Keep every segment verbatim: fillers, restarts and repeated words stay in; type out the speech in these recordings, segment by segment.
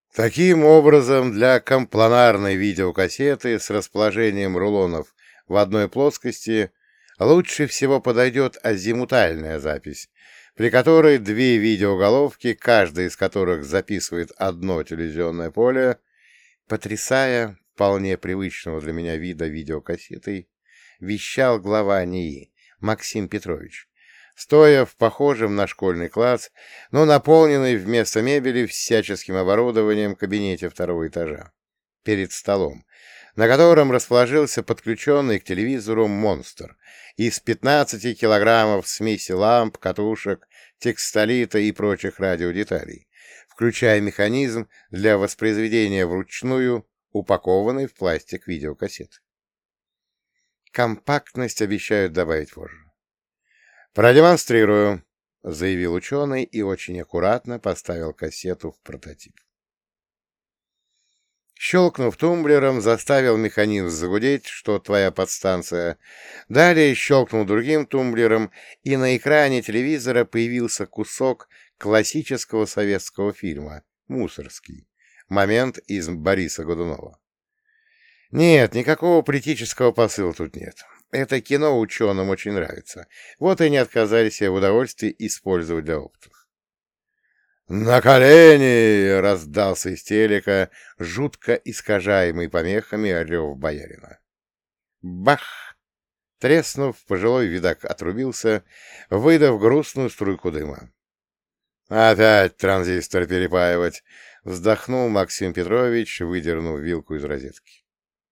Таким образом, для компланарной видеокассеты с расположением рулонов в одной плоскости лучше всего подойдет азимутальная запись, при которой две видеоголовки, каждая из которых записывает одно телевизионное поле, потрясая вполне привычного для меня вида видеокассетой, вещал глава НИИ Максим Петрович, стоя в похожем на школьный класс, но наполненный вместо мебели всяческим оборудованием кабинете второго этажа, перед столом, на котором расположился подключенный к телевизору монстр из пятнадцати килограммов смеси ламп, катушек, текстолита и прочих радиодеталей, включая механизм для воспроизведения вручную упакованной в пластик видеокассеты. Компактность обещают добавить позже. «Продемонстрирую», — заявил ученый и очень аккуратно поставил кассету в прототип. Щелкнув тумблером, заставил механизм загудеть, что твоя подстанция. Далее щелкнул другим тумблером, и на экране телевизора появился кусок классического советского фильма «Мусорский». Момент из Бориса Годунова. Нет, никакого политического посыла тут нет. Это кино ученым очень нравится. Вот и не отказали себе в удовольствии использовать для опытов. «На колени!» — раздался из телека, жутко искажаемый помехами рев боярина. Бах! Треснув, пожилой видак отрубился, выдав грустную струйку дыма. «Опять транзистор перепаивать!» — вздохнул Максим Петрович, выдернув вилку из розетки.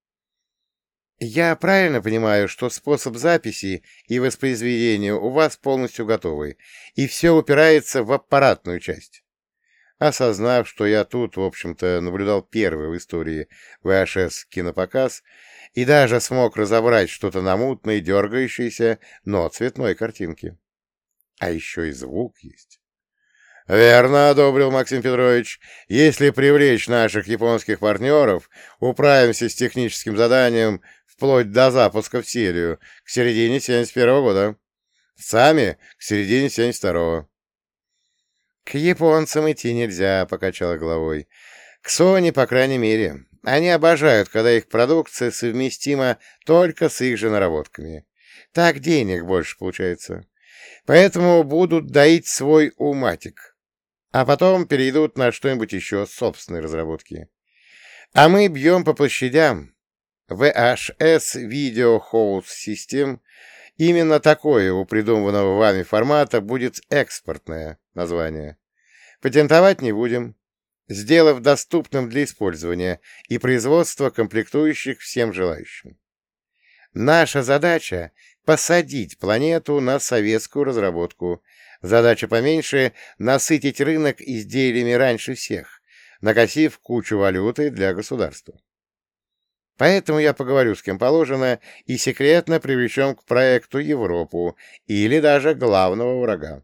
«Я правильно понимаю, что способ записи и воспроизведения у вас полностью готовы, и все упирается в аппаратную часть?» Осознав, что я тут, в общем-то, наблюдал первый в истории вэ аш эс-кинопоказ и даже смог разобрать что-то на мутной, дергающейся, но цветной картинке. А еще и звук есть. «Верно», — одобрил Максим Петрович. «Если привлечь наших японских партнеров, управимся с техническим заданием вплоть до запуска в серию к середине семьдесят первого года. Сами к середине семьдесят второго. «К японцам идти нельзя», — покачала головой. «К Sony, по крайней мере. Они обожают, когда их продукция совместима только с их же наработками. Так денег больше получается. Поэтому будут доить свой уматик. А потом перейдут на что-нибудь еще собственной разработки. А мы бьем по площадям. ви эйч эс Video House System. Именно такое у придуманного вами формата будет экспортное название. Патентовать не будем, сделав доступным для использования и производства комплектующих всем желающим. Наша задача — посадить планету на советскую разработку. Задача поменьше — насытить рынок изделиями раньше всех, накосив кучу валюты для государства. Поэтому я поговорю с кем положено и секретно привлечем к проекту Европу или даже главного врага.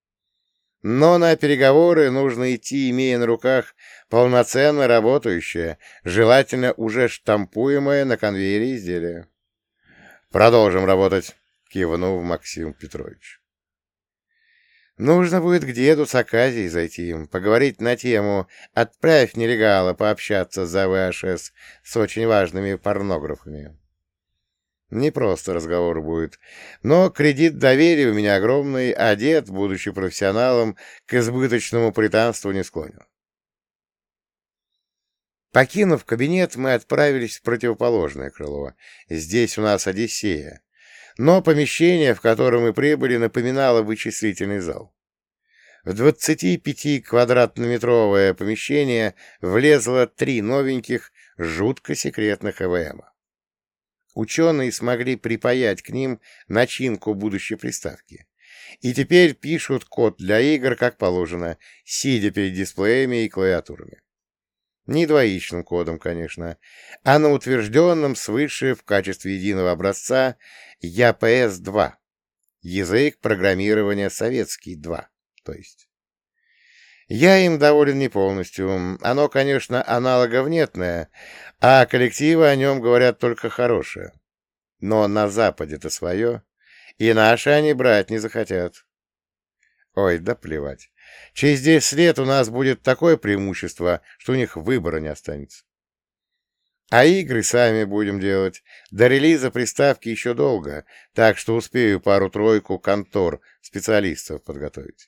Но на переговоры нужно идти, имея на руках полноценно работающее, желательно уже штампуемое на конвейере изделие. «Продолжим работать», — кивнул Максим Петрович. Нужно будет к деду с Аказией зайти, поговорить на тему «Отправь нелегала пообщаться за вэ эйч эс с очень важными порнографами». Не просто разговор будет, но кредит доверия у меня огромный, а дед, будучи профессионалом, к избыточному пританству не склонен. Покинув кабинет, мы отправились в противоположное крыло. Здесь у нас Одиссея. Но помещение, в которое мы прибыли, напоминало вычислительный зал. В двадцатипятиквадратнометровое помещение влезло три новеньких, жутко секретных и вэ эма. Ученые смогли припаять к ним начинку будущей приставки. И теперь пишут код для игр, как положено, сидя перед дисплеями и клавиатурами. Не двоичным кодом, конечно, а на утвержденном свыше в качестве единого образца я пи эс два. Язык программирования советский два, то есть. Я им доволен не полностью. Оно, конечно, аналоговнетное, а коллективы о нем говорят только хорошее. Но на Западе-то свое, и наши они брать не захотят. Ой, да плевать. Через десять лет у нас будет такое преимущество, что у них выбора не останется. А игры сами будем делать. До релиза приставки еще долго, так что успею пару-тройку контор специалистов подготовить.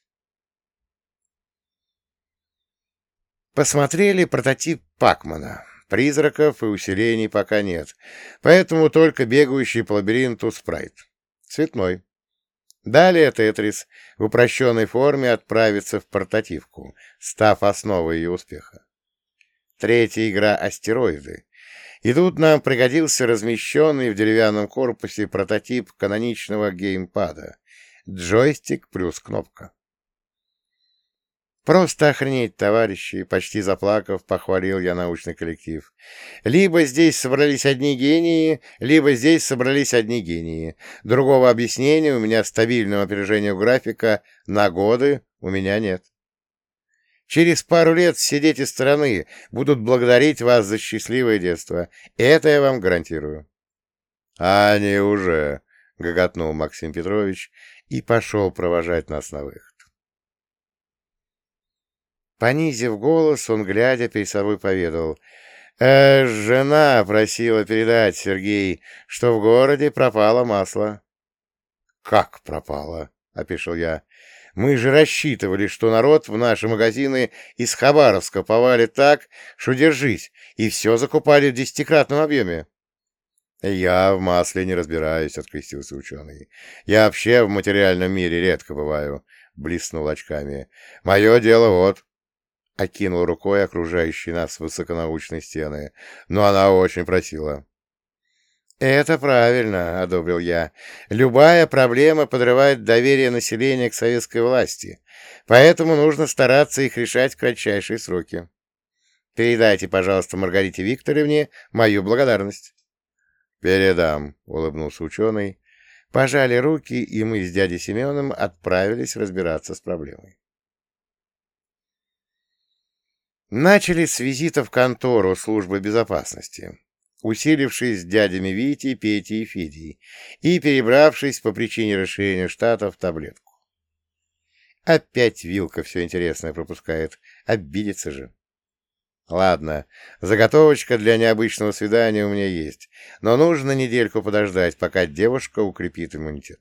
Посмотрели прототип Пакмана. Призраков и усилений пока нет, поэтому только бегающий по лабиринту спрайт. Цветной. Далее Тетрис в упрощенной форме отправится в портативку, став основой ее успеха. Третья игра «Астероиды». И тут нам пригодился размещенный в деревянном корпусе прототип каноничного геймпада. Джойстик плюс кнопка. «Просто охренеть, товарищи!» — почти заплакав, похвалил я научный коллектив. «Либо здесь собрались одни гении, либо здесь собрались одни гении. Другого объяснения у меня стабильного опережения графика на годы у меня нет. Через пару лет все дети страны будут благодарить вас за счастливое детство. Это я вам гарантирую». «А они уже!» — гоготнул Максим Петрович и пошел провожать нас на выход. Понизив голос, он, глядя перед собой, поведал. «Э, жена просила передать, Сергей, что в городе пропало масло». «Как пропало?» — опешил я. «Мы же рассчитывали, что народ в наши магазины из Хабаровска повалит так, что держись, и все закупали в десятикратном объеме». «Я в масле не разбираюсь», — открестился ученый. «Я вообще в материальном мире редко бываю», — блеснул очками. «Мое дело вот». Окинул рукой окружающие нас высоконаучные стены. Но она очень просила. «Это правильно», — одобрил я. «Любая проблема подрывает доверие населения к советской власти, поэтому нужно стараться их решать в кратчайшие сроки. Передайте, пожалуйста, Маргарите Викторовне мою благодарность». «Передам», — улыбнулся ученый. Пожали руки, и мы с дядей Семеном отправились разбираться с проблемой. Начали с визита в контору службы безопасности, усилившись дядями Витей, Петей и Федей и перебравшись по причине расширения штата в таблетку. Опять Вилка все интересное пропускает, обидится же. Ладно, заготовочка для необычного свидания у меня есть, но нужно недельку подождать, пока девушка укрепит иммунитет.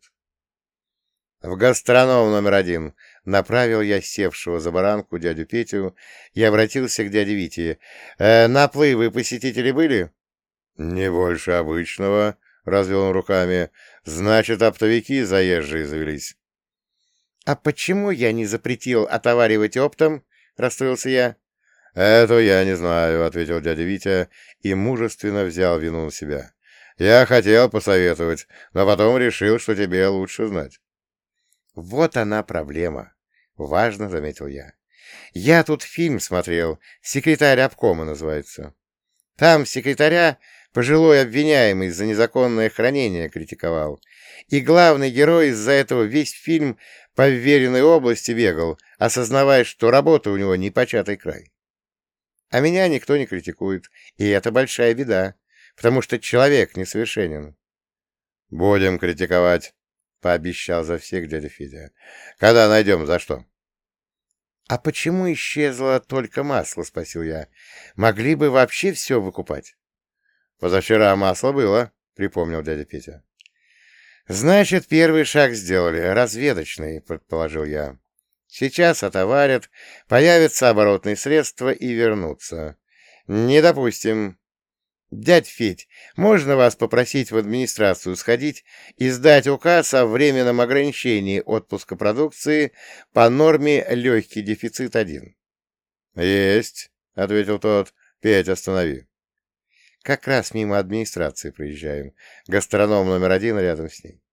В гастроном номер один направил я севшего за баранку дядю Петю и обратился к дяде Вите. «Э, «Наплывы посетители были?» «Не больше обычного», — развел он руками. «Значит, оптовики заезжие завелись». «А почему я не запретил отоваривать оптом?» — расстроился я. «Это я не знаю», — ответил дядя Витя и мужественно взял вину на себя. «Я хотел посоветовать, но потом решил, что тебе лучше знать». «Вот она проблема», — важно заметил я. «Я тут фильм смотрел, «Секретарь обкома» называется. Там секретаря пожилой обвиняемый за незаконное хранение критиковал, и главный герой из-за этого весь фильм по вверенной области бегал, осознавая, что работа у него непочатый край. А меня никто не критикует, и это большая беда, потому что человек несовершенен». «Будем критиковать», — пообещал за всех дядя Федя. «Когда найдем, за что?» «А почему исчезло только масло?» — спросил я. «Могли бы вообще все выкупать?» «Позавчера масло было», — припомнил дядя Петя. «Значит, первый шаг сделали, разведочный», — предположил я. «Сейчас отоварят, появятся оборотные средства и вернутся. Не допустим. Дядь Федь, можно вас попросить в администрацию сходить и сдать указ о временном ограничении отпуска продукции по норме легкий дефицит один?» «Есть», — ответил тот. «Петь, останови». «Как раз мимо администрации проезжаем. Гастроном номер один рядом с ней».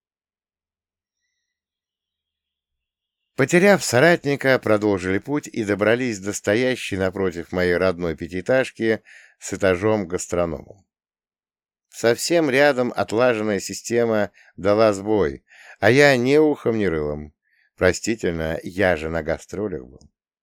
Потеряв соратника, продолжили путь и добрались до стоящей напротив моей родной пятиэтажки с этажом гастрономом. Совсем рядом отлаженная система дала сбой, а я ни ухом, ни рылом. Простительно, я же на гастролях был.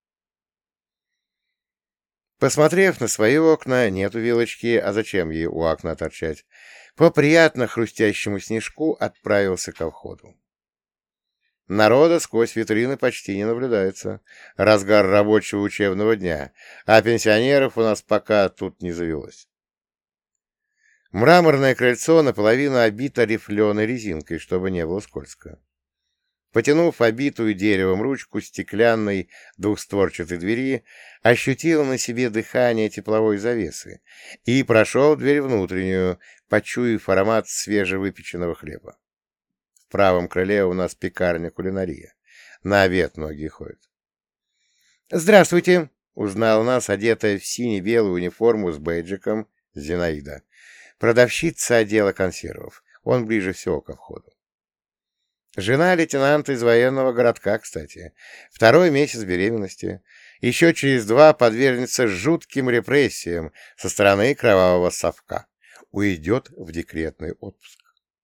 Посмотрев на свои окна, нету вилочки, а зачем ей у окна торчать, по приятно хрустящему снежку отправился ко входу. Народа сквозь витрины почти не наблюдается. Разгар рабочего учебного дня, а пенсионеров у нас пока тут не завелось. Мраморное крыльцо наполовину обито рифленой резинкой, чтобы не было скользко. Потянув обитую деревом ручку стеклянной двухстворчатой двери, ощутил на себе дыхание тепловой завесы и прошел дверь внутреннюю, почуяв аромат свежевыпеченного хлеба. В правом крыле у нас пекарня-кулинария. На обед многие ходят. «Здравствуйте!» — узнала нас, одетая в сине-белую униформу с бейджиком, Зинаида. Продавщица отдела консервов. Он ближе всего ко входу. Жена лейтенанта из военного городка, кстати. Второй месяц беременности. Еще через два подвергнется жутким репрессиям со стороны кровавого совка. Уйдет в декретный отпуск.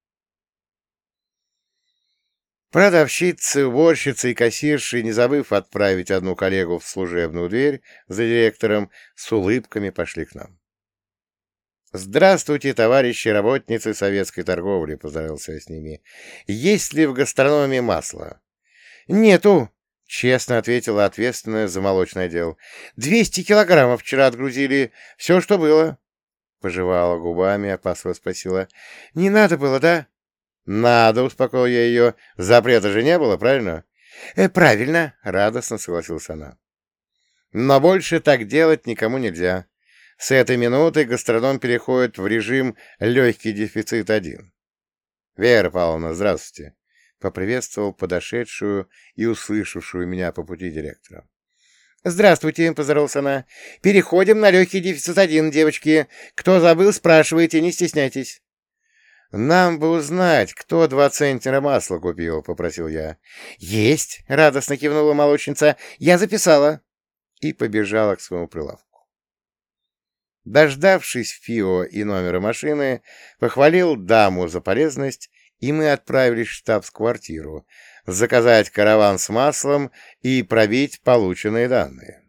Продавщицы, уборщицы и кассирши, не забыв отправить одну коллегу в служебную дверь за директором, с улыбками пошли к нам. «Здравствуйте, товарищи работницы советской торговли», — поздоровался я с ними. «Есть ли в гастрономии масло?» «Нету», — честно ответила ответственная за молочный отдел. «Двести килограммов вчера отгрузили. Все, что было». Пожевала губами, опасливо спросила. «Не надо было, да?» «Надо», — успокоил я ее. «Запрета же не было, правильно?» э, «Правильно», — радостно согласилась она. «Но больше так делать никому нельзя. С этой минуты гастроном переходит в режим «легкий дефицит один». «Вера Павловна, здравствуйте», — поприветствовал подошедшую и услышавшую меня по пути директора. «Здравствуйте», — поздоровалась она. «Переходим на легкий дефицит один, девочки. Кто забыл, спрашивайте, не стесняйтесь». «Нам бы узнать, кто два центнера масла купил», — попросил я. «Есть», — радостно кивнула молочница. «Я записала». И побежала к своему прилавку. Дождавшись ФИО и номера машины, похвалил даму за полезность, и мы отправились в штаб-квартиру, заказать караван с маслом и пробить полученные данные.